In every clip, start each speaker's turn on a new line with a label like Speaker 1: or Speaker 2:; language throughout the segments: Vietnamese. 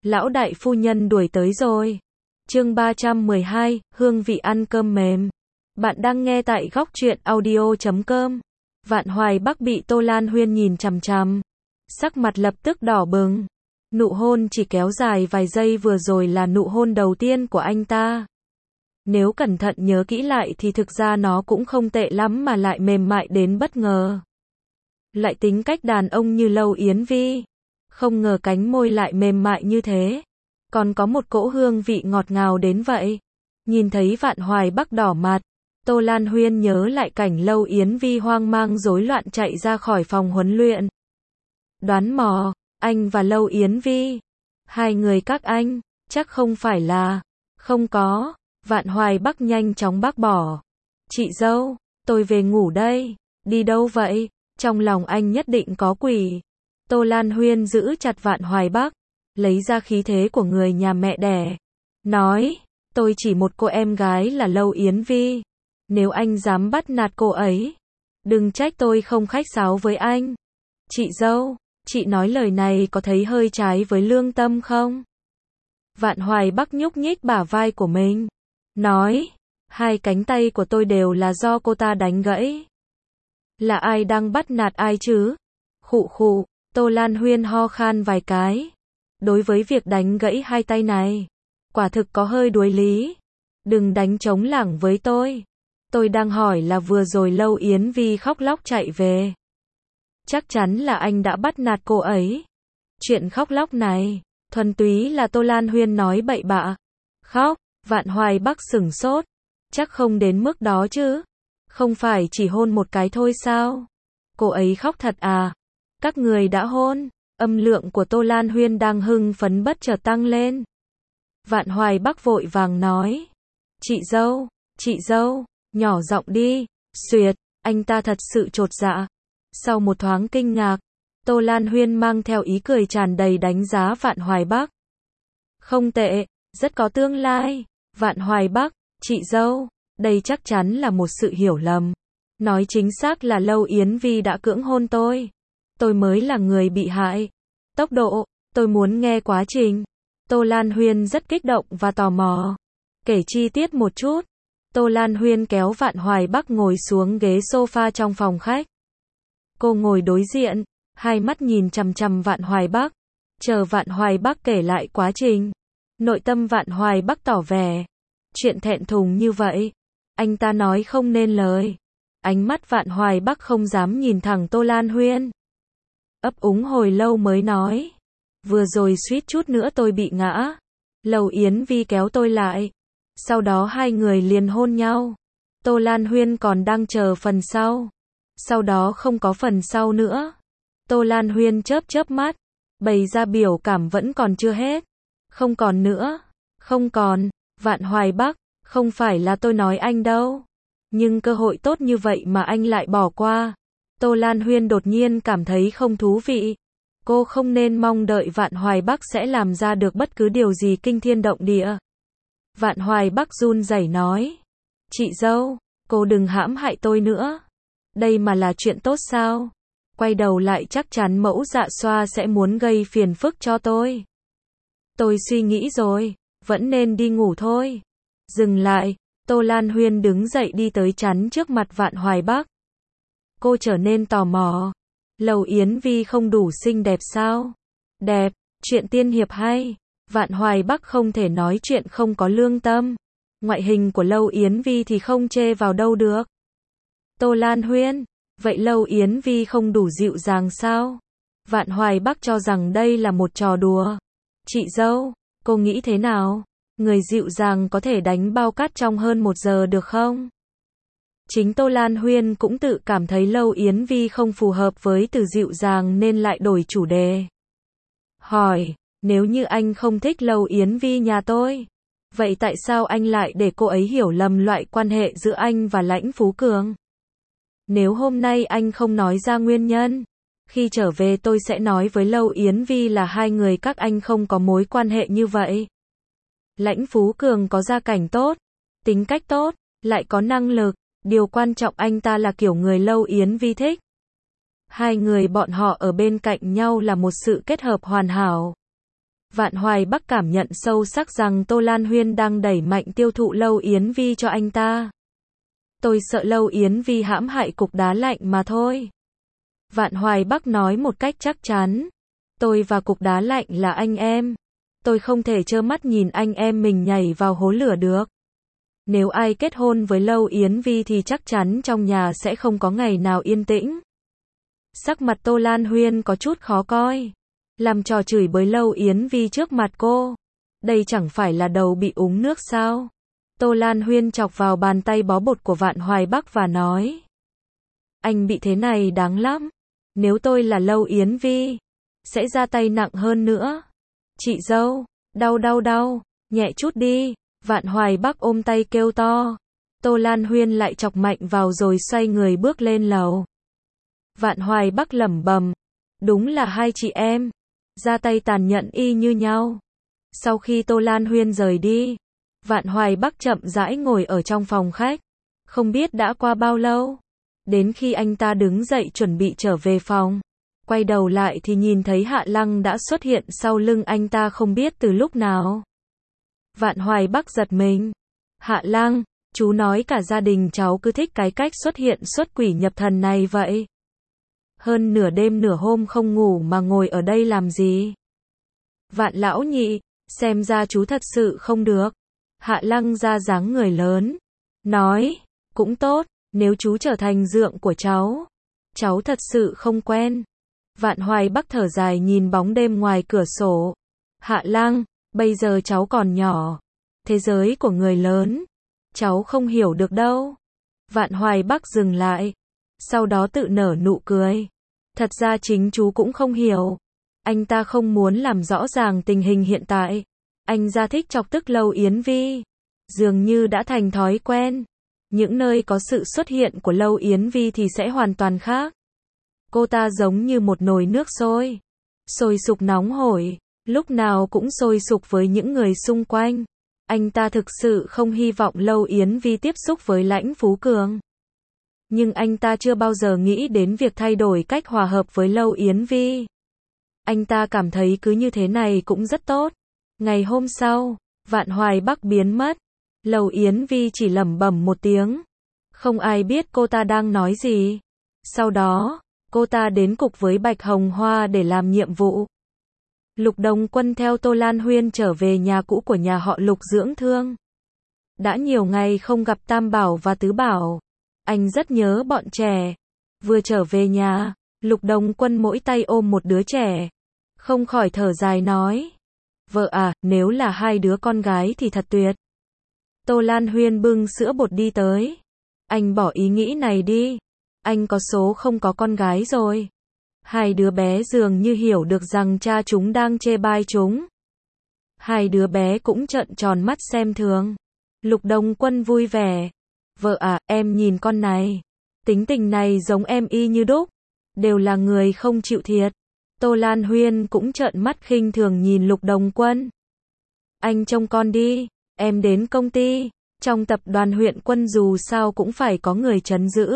Speaker 1: Lão đại phu nhân đuổi tới rồi. Chương 312, hương vị ăn cơm mềm. Bạn đang nghe tại góc truyện audio.com. Vạn Hoài Bắc bị Tô Lan Huyên nhìn chằm chằm, sắc mặt lập tức đỏ bừng. Nụ hôn chỉ kéo dài vài giây vừa rồi là nụ hôn đầu tiên của anh ta. Nếu cẩn thận nhớ kỹ lại thì thực ra nó cũng không tệ lắm mà lại mềm mại đến bất ngờ. Lại tính cách đàn ông như Lâu Yến Vi, không ngờ cánh môi lại mềm mại như thế, còn có một cỗ hương vị ngọt ngào đến vậy. Nhìn thấy Vạn Hoài Bắc đỏ mặt, Tô Lan Huyên nhớ lại cảnh Lâu Yến Vi hoang mang rối loạn chạy ra khỏi phòng huấn luyện. Đoán mò, anh và Lâu Yến Vi, hai người các anh, chắc không phải là, không có. Vạn Hoài Bắc nhanh chóng bác bỏ. Chị dâu, tôi về ngủ đây. Đi đâu vậy? Trong lòng anh nhất định có quỷ. Tô Lan Huyên giữ chặt Vạn Hoài Bắc, lấy ra khí thế của người nhà mẹ đẻ. Nói, tôi chỉ một cô em gái là Lâu Yến Vi. Nếu anh dám bắt nạt cô ấy, đừng trách tôi không khách sáo với anh. Chị dâu, chị nói lời này có thấy hơi trái với lương tâm không? Vạn Hoài Bắc nhúc nhích bả vai của mình. Nói, hai cánh tay của tôi đều là do cô ta đánh gãy. Là ai đang bắt nạt ai chứ? Khụ khụ, Tô Lan Huyên ho khan vài cái. Đối với việc đánh gãy hai tay này, quả thực có hơi đuối lý. Đừng đánh trống lảng với tôi. Tôi đang hỏi là vừa rồi Lâu Yến Vi khóc lóc chạy về. Chắc chắn là anh đã bắt nạt cô ấy. Chuyện khóc lóc này, thuần túy là Tô Lan Huyên nói bậy bạ. Khóc? Vạn Hoài Bắc sửng sốt. Chắc không đến mức đó chứ. Không phải chỉ hôn một cái thôi sao? Cô ấy khóc thật à? Các người đã hôn? Âm lượng của Tô Lan Huyên đang hưng phấn bất chợt tăng lên. Vạn Hoài Bắc vội vàng nói. Chị dâu, nhỏ giọng đi. Xuyệt, anh ta thật sự chột dạ. Sau một thoáng kinh ngạc, Tô Lan Huyên mang theo ý cười tràn đầy đánh giá Vạn Hoài Bắc. Không tệ, rất có tương lai. Vạn Hoài Bắc, chị dâu, đây chắc chắn là một sự hiểu lầm. Nói chính xác là Lâu Yến Vi đã cưỡng hôn tôi. Tôi mới là người bị hại. Tốc độ, tôi muốn nghe quá trình. Tô Lan Huyên rất kích động và tò mò. Kể chi tiết một chút. Tô Lan Huyên kéo Vạn Hoài Bắc ngồi xuống ghế sofa trong phòng khách. Cô ngồi đối diện, hai mắt nhìn chằm chằm Vạn Hoài Bắc, chờ Vạn Hoài Bắc kể lại quá trình. Nội tâm Vạn Hoài Bắc tỏ vẻ chuyện thẹn thùng như vậy, anh ta nói không nên lời. Ánh mắt Vạn Hoài Bắc không dám nhìn thẳng Tô Lan Huyên. Ấp úng hồi lâu mới nói, vừa rồi suýt chút nữa tôi bị ngã. Lâu Yến Vi kéo tôi lại, sau đó hai người liền hôn nhau. Tô Lan Huyên còn đang chờ phần sau. Sau đó không có phần sau nữa. Tô Lan Huyên chớp mắt, bày ra biểu cảm vẫn còn chưa hết. Không còn nữa. Không còn. Vạn Hoài Bắc, không phải là tôi nói anh đâu. Nhưng cơ hội tốt như vậy mà anh lại bỏ qua. Tô Lan Huyên đột nhiên cảm thấy không thú vị. Cô không nên mong đợi Vạn Hoài Bắc sẽ làm ra được bất cứ điều gì kinh thiên động địa. Vạn Hoài Bắc run rẩy nói. Chị dâu, cô đừng hãm hại tôi nữa. Đây mà là chuyện tốt sao? Quay đầu lại chắc chắn mẫu Dạ Xoa sẽ muốn gây phiền phức cho tôi. Tôi suy nghĩ rồi, vẫn nên đi ngủ thôi. Dừng lại, Tô Lan Huyên đứng dậy đi tới chắn trước mặt Vạn Hoài Bắc. Cô trở nên tò mò. Lâu Yến Vi không đủ xinh đẹp sao? Đẹp, chuyện tiên hiệp hay. Vạn Hoài Bắc không thể nói chuyện không có lương tâm. Ngoại hình của Lâu Yến Vi thì không chê vào đâu được. Tô Lan Huyên, vậy Lâu Yến Vi không đủ dịu dàng sao? Vạn Hoài Bắc cho rằng đây là một trò đùa. Chị dâu, cô nghĩ thế nào? Người dịu dàng có thể đánh bao cát trong hơn 1 giờ được không? Chính Tô Lan Huyên cũng tự cảm thấy Lâu Yến Vi không phù hợp với từ dịu dàng nên lại đổi chủ đề. Hỏi, nếu như anh không thích Lâu Yến Vi nhà tôi, vậy tại sao anh lại để cô ấy hiểu lầm loại quan hệ giữa anh và Lãnh Phú Cường? Nếu hôm nay anh không nói ra nguyên nhân, khi trở về tôi sẽ nói với Lâu Yến Vi là hai người các anh không có mối quan hệ như vậy. Lãnh Phú Cường có gia cảnh tốt, tính cách tốt, lại có năng lực, điều quan trọng anh ta là kiểu người Lâu Yến Vi thích. Hai người bọn họ ở bên cạnh nhau là một sự kết hợp hoàn hảo. Vạn Hoài Bắc cảm nhận sâu sắc rằng Tô Lan Huyên đang đẩy mạnh tiêu thụ Lâu Yến Vi cho anh ta. Tôi sợ Lâu Yến Vi hãm hại cục đá lạnh mà thôi. Vạn Hoài Bắc nói một cách chắc chắn. Tôi và cục đá lạnh là anh em. Tôi không thể trơ mắt nhìn anh em mình nhảy vào hố lửa được. Nếu ai kết hôn với Lâu Yến Vi thì chắc chắn trong nhà sẽ không có ngày nào yên tĩnh. Sắc mặt Tô Lan Huyên có chút khó coi. Làm trò chửi bới Lâu Yến Vi trước mặt cô. Đây chẳng phải là đầu bị uống nước sao? Tô Lan Huyên chọc vào bàn tay bó bột của Vạn Hoài Bắc và nói. Anh bị thế này đáng lắm. Nếu tôi là Lâu Yến Vi, sẽ ra tay nặng hơn nữa. Chị dâu, đau, nhẹ chút đi. Vạn Hoài Bắc ôm tay kêu to. Tô Lan Huyên lại chọc mạnh vào rồi xoay người bước lên lầu. Vạn Hoài Bắc lẩm bẩm, đúng là hai chị em, ra tay tàn nhẫn y như nhau. Sau khi Tô Lan Huyên rời đi, Vạn Hoài Bắc chậm rãi ngồi ở trong phòng khách. Không biết đã qua bao lâu, đến khi anh ta đứng dậy chuẩn bị trở về phòng, quay đầu lại thì nhìn thấy Hạ Lăng đã xuất hiện sau lưng anh ta không biết từ lúc nào. Vạn Hoài Bắc giật mình. Hạ Lăng, chú nói cả gia đình cháu cứ thích cái cách xuất hiện xuất quỷ nhập thần này vậy. Hơn nửa đêm nửa hôm không ngủ mà ngồi ở đây làm gì? Vạn lão nhị, xem ra chú thật sự không được. Hạ Lăng ra dáng người lớn, nói, cũng tốt, nếu chú trở thành dượng của cháu thật sự không quen. Vạn Hoài Bắc thở dài nhìn bóng đêm ngoài cửa sổ. Hạ Lăng, bây giờ cháu còn nhỏ, thế giới của người lớn, cháu không hiểu được đâu. Vạn Hoài Bắc dừng lại, sau đó tự nở nụ cười. Thật ra chính chú cũng không hiểu. Anh ta không muốn làm rõ ràng tình hình hiện tại. Anh ra thích chọc tức Lâu Yến Vi. Dường như đã thành thói quen. Những nơi có sự xuất hiện của Lâu Yến Vi thì sẽ hoàn toàn khác. Cô ta giống như một nồi nước sôi. Sôi sục nóng hổi. Lúc nào cũng sôi sục với những người xung quanh. Anh ta thực sự không hy vọng Lâu Yến Vi tiếp xúc với Lãnh Phú Cường. Nhưng anh ta chưa bao giờ nghĩ đến việc thay đổi cách hòa hợp với Lâu Yến Vi. Anh ta cảm thấy cứ như thế này cũng rất tốt. Ngày hôm sau, Vạn Hoài Bắc biến mất. Lâu Yến Vi chỉ lẩm bẩm một tiếng. Không ai biết cô ta đang nói gì. Sau đó, cô ta đến cục với Bạch Hồng Hoa để làm nhiệm vụ. Lục Đồng Quân theo Tô Lan Huyên trở về nhà cũ của nhà họ Lục dưỡng thương. Đã nhiều ngày không gặp Tam Bảo và Tứ Bảo. Anh rất nhớ bọn trẻ. Vừa trở về nhà, Lục Đồng Quân mỗi tay ôm một đứa trẻ. Không khỏi thở dài nói. Vợ à, nếu là hai đứa con gái thì thật tuyệt. Tô Lan Huyên bưng sữa bột đi tới. Anh bỏ ý nghĩ này đi. Anh có số không có con gái rồi. Hai đứa bé dường như hiểu được rằng cha chúng đang chê bai chúng. Hai đứa bé cũng trợn tròn mắt xem thường. Lục Đồng Quân vui vẻ. Vợ à, em nhìn con này. Tính tình này giống em y như đúc. Đều là người không chịu thiệt. Tô Lan Huyên cũng trợn mắt khinh thường nhìn Lục Đồng Quân. Anh trông con đi. Em đến công ty. Trong tập đoàn huyện Quân dù sao cũng phải có người trấn giữ.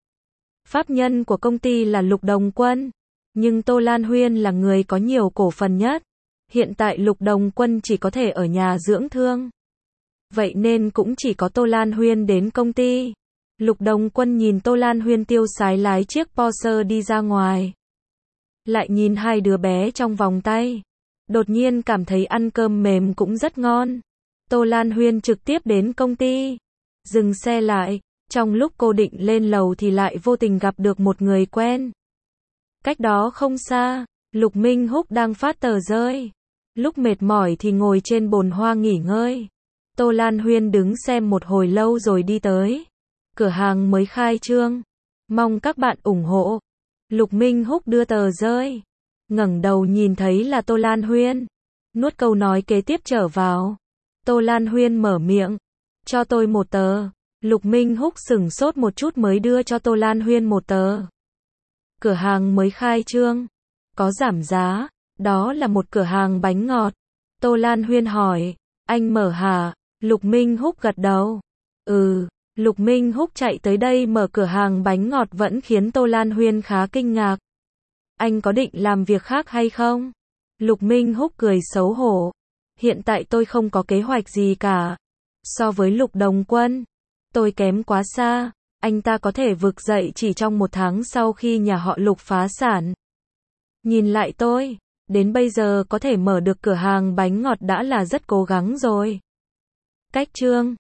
Speaker 1: Pháp nhân của công ty là Lục Đồng Quân. Nhưng Tô Lan Huyên là người có nhiều cổ phần nhất. Hiện tại Lục Đồng Quân chỉ có thể ở nhà dưỡng thương. Vậy nên cũng chỉ có Tô Lan Huyên đến công ty. Lục Đồng Quân nhìn Tô Lan Huyên tiêu sái lái chiếc Porsche đi ra ngoài. Lại nhìn hai đứa bé trong vòng tay. Đột nhiên cảm thấy ăn cơm mềm cũng rất ngon. Tô Lan Huyên trực tiếp đến công ty. Dừng xe lại. Trong lúc cô định lên lầu thì lại vô tình gặp được một người quen. Cách đó không xa, Lục Minh Húc đang phát tờ rơi. Lúc mệt mỏi thì ngồi trên bồn hoa nghỉ ngơi. Tô Lan Huyên đứng xem một hồi lâu rồi đi tới. Cửa hàng mới khai trương. Mong các bạn ủng hộ. Lục Minh Húc đưa tờ rơi. Ngẩng đầu nhìn thấy là Tô Lan Huyên. Nuốt câu nói kế tiếp trở vào. Tô Lan Huyên mở miệng. Cho tôi một tờ. Lục Minh Húc sửng sốt một chút mới đưa cho Tô Lan Huyên một tờ. Cửa hàng mới khai trương. Có giảm giá. Đó là một cửa hàng bánh ngọt. Tô Lan Huyên hỏi. Anh mở hả? Lục Minh Húc gật đầu. Ừ. Lục Minh Húc chạy tới đây mở cửa hàng bánh ngọt vẫn khiến Tô Lan Huyên khá kinh ngạc. Anh có định làm việc khác hay không? Lục Minh Húc cười xấu hổ. Hiện tại tôi không có kế hoạch gì cả. So với Lục Đồng Quân, tôi kém quá xa. Anh ta có thể vực dậy chỉ trong 1 tháng sau khi nhà họ Lục phá sản. Nhìn lại tôi, đến bây giờ có thể mở được cửa hàng bánh ngọt đã là rất cố gắng rồi. Cách chương